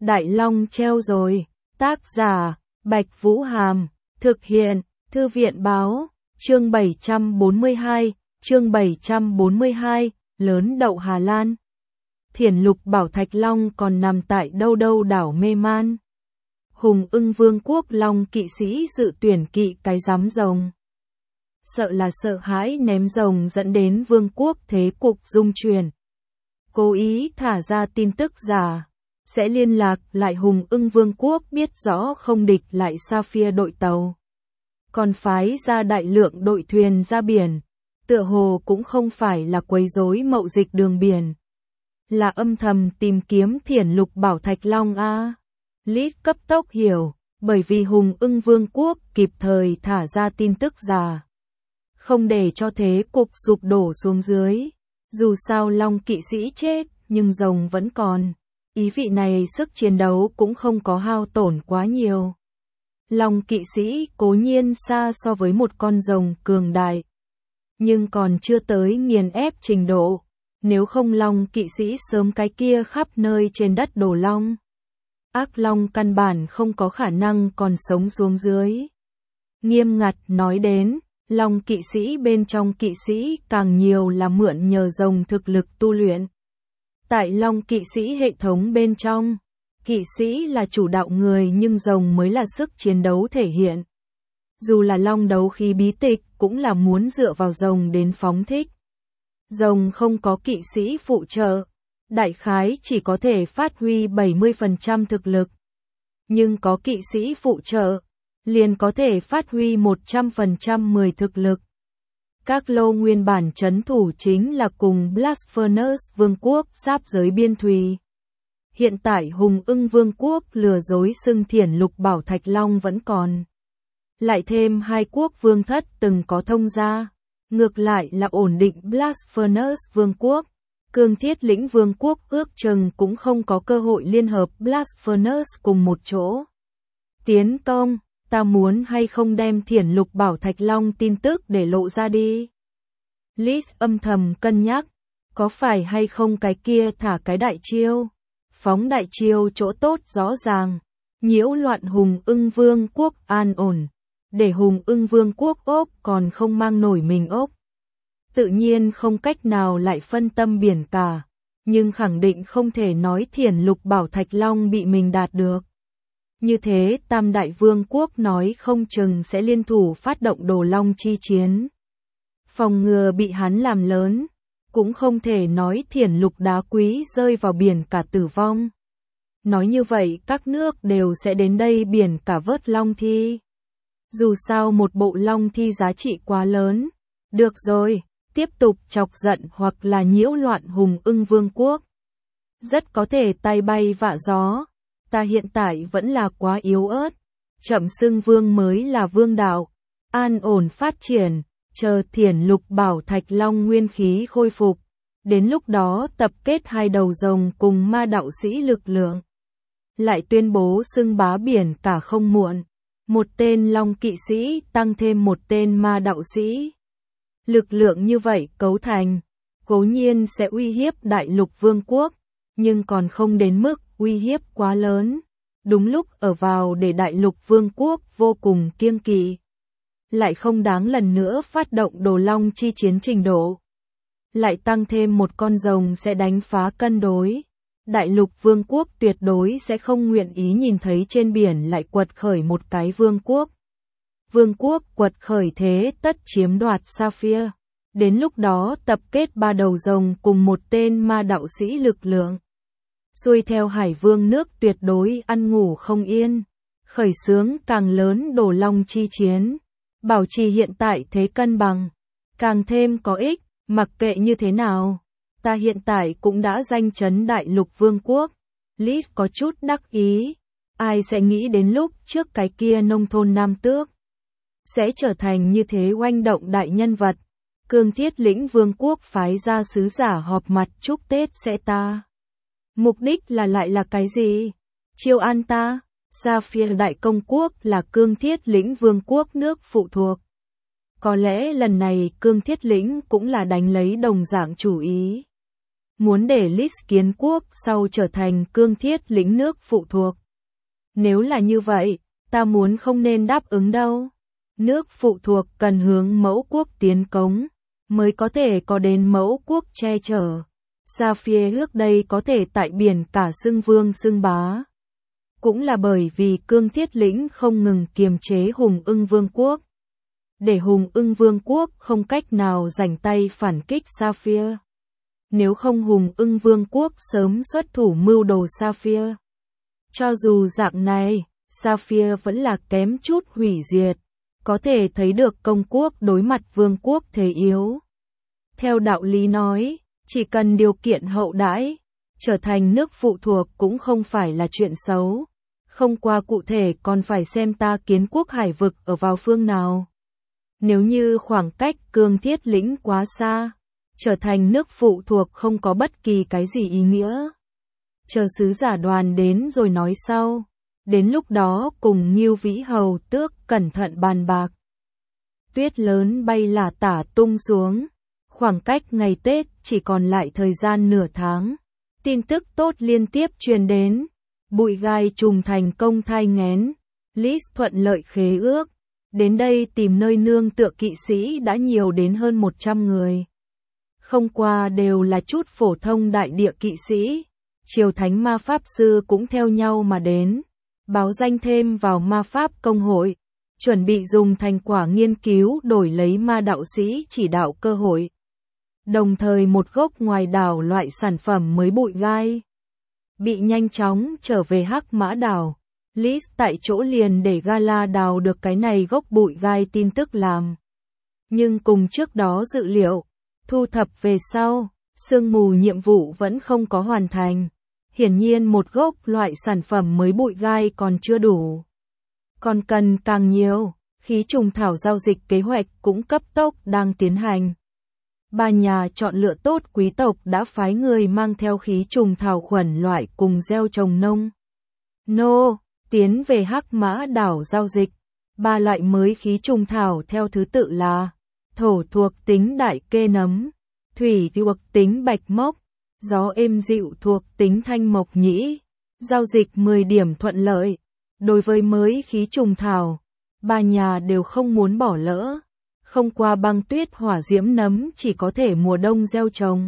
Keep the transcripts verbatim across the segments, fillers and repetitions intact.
Đại Long treo rồi. Tác giả, Bạch Vũ Hàm. Thực hiện, Thư viện Báo. Chương bảy trăm bốn mươi hai, chương bảy trăm bốn mươi hai, lớn đậu Hà Lan. Thiển Lục bảo Thạch Long còn nằm tại đâu đâu đảo mê man. Hùng Ưng Vương quốc Long kỵ sĩ dự tuyển kỵ cái giám rồng. Sợ là sợ hãi ném rồng dẫn đến vương quốc thế cục dung chuyển. Cố ý thả ra tin tức giả, sẽ liên lạc lại Hùng Ưng Vương quốc biết rõ không địch lại Sapphire đội tàu. Còn phái ra đại lượng đội thuyền ra biển, tựa hồ cũng không phải là quấy rối mậu dịch đường biển. Là âm thầm tìm kiếm Thiển Lục bảo Thạch Long a. Lít cấp tốc hiểu, bởi vì Hùng Ưng Vương quốc kịp thời thả ra tin tức giả. Không để cho thế cục sụp đổ xuống dưới. Dù sao Long kỵ sĩ chết, nhưng rồng vẫn còn. Ý vị này sức chiến đấu cũng không có hao tổn quá nhiều. Long kỵ sĩ cố nhiên xa so với một con rồng cường đại, nhưng còn chưa tới nghiền ép trình độ. Nếu không Long kỵ sĩ sớm cái kia khắp nơi trên đất đổ long. Ác long căn bản không có khả năng còn sống xuống dưới. Nghiêm ngặt nói đến, Long kỵ sĩ bên trong kỵ sĩ càng nhiều là mượn nhờ rồng thực lực tu luyện. Tại Long kỵ sĩ hệ thống bên trong, kỵ sĩ là chủ đạo người nhưng rồng mới là sức chiến đấu thể hiện. Dù là Long đấu khí bí tịch cũng là muốn dựa vào rồng đến phóng thích. Rồng không có kỵ sĩ phụ trợ, đại khái chỉ có thể phát huy bảy mươi phần trăm thực lực. Nhưng có kỵ sĩ phụ trợ, liền có thể phát huy một trăm phần trăm mười thực lực. Các lô nguyên bản trấn thủ chính là cùng Blasphemous Vương quốc giáp giới biên thùy. Hiện tại Hùng Ưng Vương quốc lừa dối xưng Thiển Lục bảo Thạch Long vẫn còn. Lại thêm hai quốc vương thất từng có thông gia. Ngược lại là ổn định Blasphemous Vương quốc. Cương Thiết Lĩnh Vương quốc ước chừng cũng không có cơ hội liên hợp Blasphemous cùng một chỗ. Tiến công, ta muốn hay không đem Thiển Lục bảo Thạch Long tin tức để lộ ra đi. Liz âm thầm cân nhắc, có phải hay không cái kia thả cái đại chiêu. Phóng đại chiêu chỗ tốt rõ ràng, nhiễu loạn Hùng Ưng Vương quốc an ổn. Để Hùng Ưng Vương quốc ốc còn không mang nổi mình ốc. Tự nhiên không cách nào lại phân tâm biển cả, nhưng khẳng định không thể nói Thiển Lục bảo Thạch Long bị mình đạt được. Như thế Tam Đại Vương quốc nói không chừng sẽ liên thủ phát động Đồ Long chi chiến. Phòng ngừa bị hắn làm lớn, cũng không thể nói Thiển Lục đá quý rơi vào biển cả tử vong. Nói như vậy các nước đều sẽ đến đây biển cả vớt long thi. Dù sao một bộ long thi giá trị quá lớn. Được rồi, tiếp tục chọc giận hoặc là nhiễu loạn Hùng Ưng Vương quốc. Rất có thể tay bay vạ gió. Ta hiện tại vẫn là quá yếu ớt. Chậm xưng vương mới là vương đạo. An ổn phát triển, chờ Thiển Lục bảo Thạch Long nguyên khí khôi phục. Đến lúc đó tập kết hai đầu rồng cùng ma đạo sĩ lực lượng. Lại tuyên bố xưng bá biển cả không muộn. Một tên Long kỵ sĩ tăng thêm một tên ma đạo sĩ. Lực lượng như vậy cấu thành, cố nhiên sẽ uy hiếp Đại Lục Vương quốc, nhưng còn không đến mức uy hiếp quá lớn. Đúng lúc ở vào để Đại Lục Vương quốc vô cùng kiêng kỵ. Lại không đáng lần nữa phát động Đồ Long chi chiến trình độ. Lại tăng thêm một con rồng sẽ đánh phá cân đối. Đại Lục Vương quốc tuyệt đối sẽ không nguyện ý nhìn thấy trên biển lại quật khởi một cái vương quốc. Vương quốc quật khởi thế tất chiếm đoạt Sapphire. Đến lúc đó tập kết ba đầu rồng cùng một tên ma đạo sĩ lực lượng. Xuôi theo Hải Vương nước tuyệt đối ăn ngủ không yên. Khởi xướng càng lớn Đồ Long chi chiến. Bảo trì hiện tại thế cân bằng. Càng thêm có ích, mặc kệ như thế nào. Ta hiện tại cũng đã danh chấn Đại Lục Vương quốc. Liz có chút đắc ý. Ai sẽ nghĩ đến lúc trước cái kia nông thôn nam tước sẽ trở thành như thế oanh động đại nhân vật. Cương Thiết Lĩnh Vương quốc phái ra sứ giả họp mặt chúc Tết sẽ ta. Mục đích là lại là cái gì? Chiêu an ta. Sapphire Đại Công quốc là Cương Thiết Lĩnh Vương quốc nước phụ thuộc. Có lẽ lần này Cương Thiết Lĩnh cũng là đánh lấy đồng dạng chủ ý. muốn để Lis kiến quốc sau trở thành cương thiết lĩnh nước phụ thuộc. Nếu là như vậy, ta muốn không nên đáp ứng đâu. Nước phụ thuộc cần hướng mẫu quốc tiến cống, mới có thể có đến mẫu quốc che chở. Saphir trước đây có thể tại biển cả xưng vương xưng bá. Cũng là bởi vì cương thiết lĩnh không ngừng kiềm chế Hùng Ưng Vương quốc. Để Hùng Ưng Vương quốc không cách nào rảnh tay phản kích Saphir. Nếu không Hùng Ưng Vương quốc sớm xuất thủ mưu đồ Saphir. Cho dù dạng này, Saphir vẫn là kém chút hủy diệt. Có thể thấy được công quốc đối mặt vương quốc thế yếu. Theo đạo lý nói, chỉ cần điều kiện hậu đãi, trở thành nước phụ thuộc cũng không phải là chuyện xấu. Không qua cụ thể còn phải xem ta kiến quốc hải vực ở vào phương nào. Nếu như khoảng cách cương thiết lĩnh quá xa, trở thành nước phụ thuộc không có bất kỳ cái gì ý nghĩa. Chờ sứ giả đoàn đến rồi nói sau. Đến lúc đó cùng Ngưu Vĩ Hầu Tước cẩn thận bàn bạc. Tuyết lớn bay lả tả tung xuống. Khoảng cách ngày Tết chỉ còn lại thời gian nửa tháng. Tin tức tốt liên tiếp truyền đến. Bụi gai trùng thành công thai nghén. Lis thuận lợi khế ước. Đến đây tìm nơi nương tựa kỵ sĩ đã nhiều đến hơn một trăm người. Không qua đều là chút phổ thông đại địa kỵ sĩ. Triều thánh ma pháp sư cũng theo nhau mà đến. Báo danh thêm vào ma pháp công hội. Chuẩn bị dùng thành quả nghiên cứu đổi lấy ma đạo sĩ chỉ đạo cơ hội. Đồng thời một gốc ngoài đảo loại sản phẩm mới bụi gai. Bị nhanh chóng trở về Hắc Mã đảo. Lis tại chỗ liền để Gala đào được cái này gốc bụi gai tin tức làm. Nhưng cùng trước đó dự liệu, thu thập về sau, sương mù nhiệm vụ vẫn không có hoàn thành. Hiển nhiên một gốc loại sản phẩm mới bụi gai còn chưa đủ. Còn cần càng nhiều, khí trùng thảo giao dịch kế hoạch cũng cấp tốc đang tiến hành. Ba nhà chọn lựa tốt quý tộc đã phái người mang theo khí trùng thảo khuẩn loại cùng gieo trồng nông. Nô, tiến về Hắc Mã đảo giao dịch. Ba loại mới khí trùng thảo theo thứ tự là thổ thuộc tính đại kê nấm, thủy thuộc tính bạch mốc, gió êm dịu thuộc tính thanh mộc nhĩ. Giao dịch mười điểm thuận lợi. Đối với mới khí trùng thảo, ba nhà đều không muốn bỏ lỡ. Không qua băng tuyết hỏa diễm nấm chỉ có thể mùa đông gieo trồng.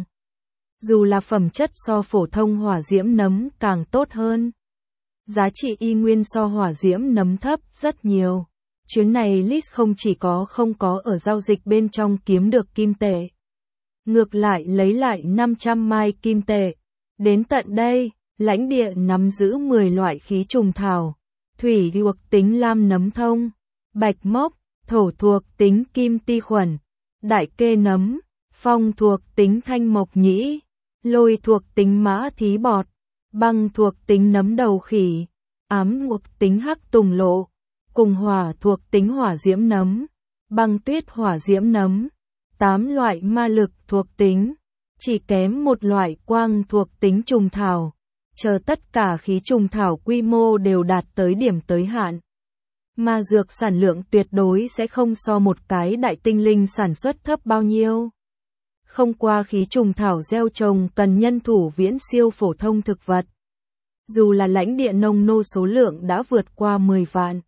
Dù là phẩm chất so phổ thông hỏa diễm nấm càng tốt hơn. Giá trị y nguyên so hỏa diễm nấm thấp rất nhiều. Chuyến này Lis không chỉ có không có ở giao dịch bên trong kiếm được kim tệ. Ngược lại lấy lại năm trăm mai kim tệ. Đến tận đây, lãnh địa nắm giữ mười loại khí trùng thảo. Thủy thuộc tính lam nấm thông, bạch mốc, thổ thuộc tính kim ti khuẩn, đại kê nấm, phong thuộc tính thanh mộc nhĩ, lôi thuộc tính mã thí bọt, băng thuộc tính nấm đầu khỉ, ám thuộc tính hắc tùng lộ, cùng hỏa thuộc tính hỏa diễm nấm, băng tuyết hỏa diễm nấm, tám loại ma lực thuộc tính, chỉ kém một loại quang thuộc tính trùng thảo. Chờ tất cả khí trùng thảo quy mô đều đạt tới điểm tới hạn. Ma dược sản lượng tuyệt đối sẽ không so một cái đại tinh linh sản xuất thấp bao nhiêu. Không qua khí trùng thảo gieo trồng cần nhân thủ viễn siêu phổ thông thực vật. Dù là lãnh địa nông nô số lượng đã vượt qua mười vạn.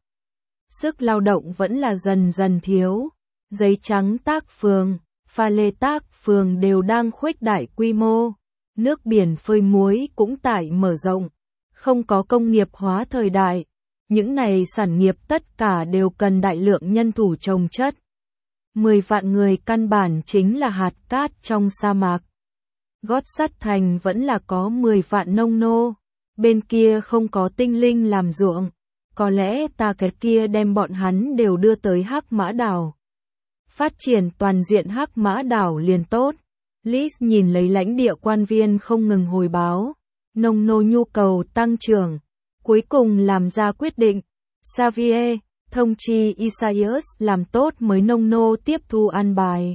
Sức lao động vẫn là dần dần thiếu. Giấy trắng tác phường, pha lê tác phường đều đang khuếch đại quy mô. Nước biển phơi muối cũng tại mở rộng. Không có công nghiệp hóa thời đại. Những này sản nghiệp tất cả đều cần đại lượng nhân thủ trồng chất. mười vạn người căn bản chính là hạt cát trong sa mạc. Gót sắt thành vẫn là có mười vạn nông nô. Bên kia không có tinh linh làm ruộng. Có lẽ ta cái kia đem bọn hắn đều đưa tới Hắc Mã đảo. Phát triển toàn diện Hắc Mã đảo liền tốt. Lis nhìn lấy lãnh địa quan viên không ngừng hồi báo. Nông nô nhu cầu tăng trưởng. Cuối cùng làm ra quyết định. Xavier, thông chi Isaias làm tốt mới nông nô tiếp thu an bài.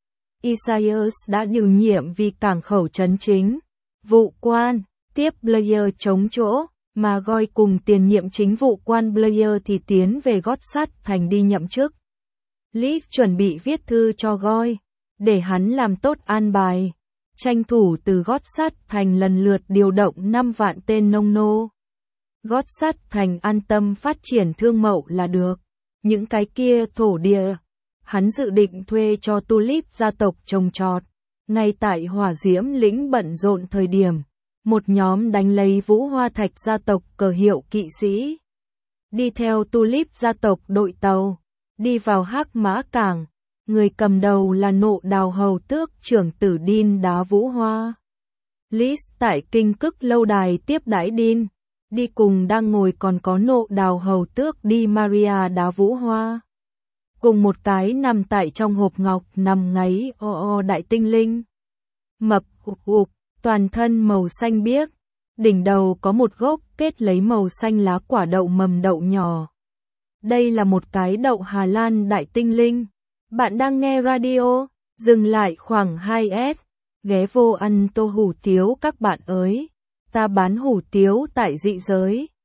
Isaias đã điều nhiệm vì cảng khẩu trấn chính. Vụ quan, tiếp Blair chống chỗ, mà Goy cùng tiền nhiệm chính vụ quan Blair thì tiến về Gót Sắt thành đi nhậm chức. Lis chuẩn bị viết thư cho Goy, để hắn làm tốt an bài. tranh thủ từ gót sắt thành lần lượt điều động năm vạn tên nông nô. Gót sắt thành an tâm phát triển thương mậu là được. Những cái kia thổ địa, hắn dự định thuê cho Tulip gia tộc trồng trọt. Ngay tại Hỏa Diễm lĩnh bận rộn thời điểm, một nhóm đánh lấy Vũ Hoa Thạch gia tộc cờ hiệu kỵ sĩ. Đi theo Tulip gia tộc đội tàu, đi vào Hắc Mã Cảng, người cầm đầu là Nộ Đào hầu tước trưởng tử Đin Đá Vũ Hoa. Lis tại Kinh Cức lâu đài tiếp đãi Đin, đi cùng đang ngồi còn có Nộ Đào hầu tước Di Maria Đá Vũ Hoa. Cùng một cái nằm tại trong hộp ngọc nằm ngáy o o đại tinh linh. Mập ục ục, toàn thân màu xanh biếc, đỉnh đầu có một gốc kết lấy màu xanh lá quả đậu mầm đậu nhỏ. Đây là một cái đậu Hà Lan đại tinh linh. Bạn đang nghe radio, dừng lại khoảng hai phút, ghé vô ăn tô hủ tiếu các bạn ơi. Ta bán hủ tiếu tại dị giới.